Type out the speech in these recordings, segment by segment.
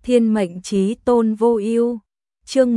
Thiên mệnh chí tôn vô ưu. Chương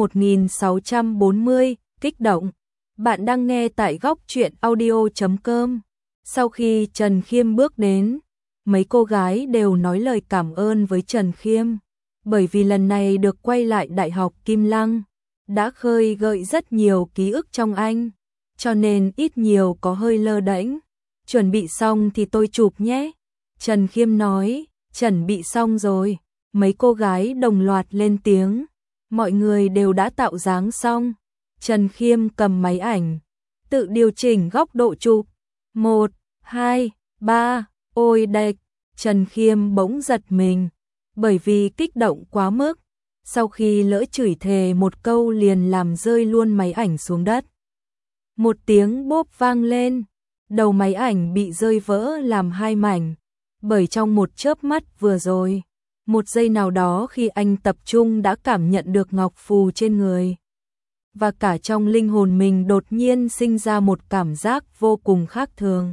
1640, kích động. Bạn đang nghe tại góc truyện audio.com. Sau khi Trần Khiêm bước đến, mấy cô gái đều nói lời cảm ơn với Trần Khiêm, bởi vì lần này được quay lại Đại học Kim Lăng, đã khơi gợi rất nhiều ký ức trong anh, cho nên ít nhiều có hơi lơ đễnh. Chuẩn bị xong thì tôi chụp nhé. Trần Khiêm nói. Chuẩn bị xong rồi. Mấy cô gái đồng loạt lên tiếng. Mọi người đều đã tạo dáng xong. Trần Khiêm cầm máy ảnh, tự điều chỉnh góc độ chụp. 1, 2, 3, ôi đệch. Trần Khiêm bỗng giật mình, bởi vì kích động quá mức. Sau khi lỡ chửi thề một câu liền làm rơi luôn máy ảnh xuống đất. Một tiếng bốp vang lên, đầu máy ảnh bị rơi vỡ làm hai mảnh. Bởi trong một chớp mắt vừa rồi, một giây nào đó khi anh tập trung đã cảm nhận được ngọc phù trên người. Và cả trong linh hồn mình đột nhiên sinh ra một cảm giác vô cùng khác thường.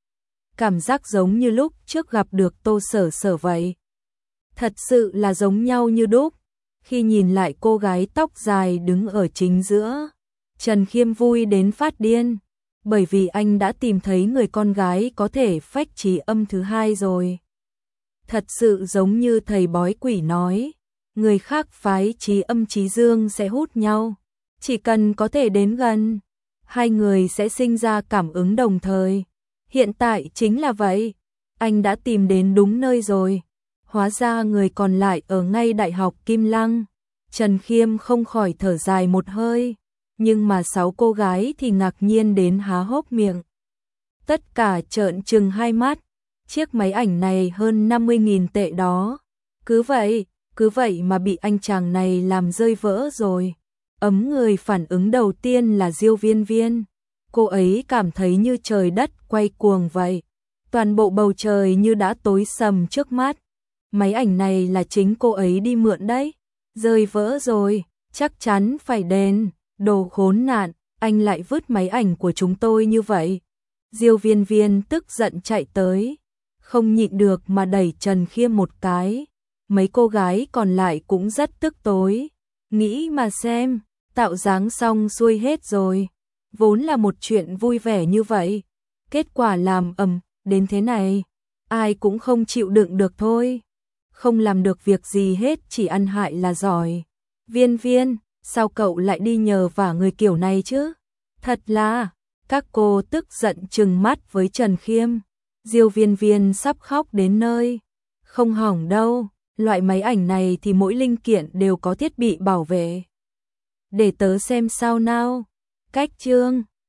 Cảm giác giống như lúc trước gặp được Tô Sở Sở vậy. Thật sự là giống nhau như đúc. Khi nhìn lại cô gái tóc dài đứng ở chính giữa, Trần Khiêm vui đến phát điên. Bởi vì anh đã tìm thấy người con gái có thể phách trí âm thứ hai rồi. Thật sự giống như thầy bói quỷ nói, người khác phái trí âm trí dương sẽ hút nhau. Chỉ cần có thể đến gần, hai người sẽ sinh ra cảm ứng đồng thời. Hiện tại chính là vậy, anh đã tìm đến đúng nơi rồi. Hóa ra người còn lại ở ngay Đại học Kim Lăng. Trần Khiêm không khỏi thở dài một hơi. Nhưng mà 6 cô gái thì ngạc nhiên đến há hốc miệng. Tất cả trợn trừng hai mắt. Chiếc máy ảnh này hơn 50.000 tệ đó. Cứ vậy mà bị anh chàng này làm rơi vỡ rồi. Người phản ứng đầu tiên là Diêu Viên Viên. Cô ấy cảm thấy như trời đất quay cuồng vậy. Toàn bộ bầu trời như đã tối sầm trước mắt. Máy ảnh này là chính cô ấy đi mượn đấy. Rơi vỡ rồi, chắc chắn phải đền. Đồ khốn nạn, anh lại vứt máy ảnh của chúng tôi như vậy. Diêu Viên Viên tức giận chạy tới, không nhịn được mà đẩy Trần Khiêm một cái. Mấy cô gái còn lại cũng rất tức tối. Nghĩ mà xem, tạo dáng xong xuôi hết rồi. Vốn là một chuyện vui vẻ như vậy. Kết quả làm đến thế này. Ai cũng không chịu đựng được thôi. Không làm được việc gì hết, chỉ ăn hại là giỏi. Viên Viên, sao cậu lại đi nhờ vả người kiểu này chứ? Thật là, các cô tức giận trừng mắt với Trần Khiêm. Diêu Viên Viên sắp khóc đến nơi. Không hỏng đâu, loại máy ảnh này thì mỗi linh kiện đều có thiết bị bảo vệ. Để tớ xem sao nào. Cách chương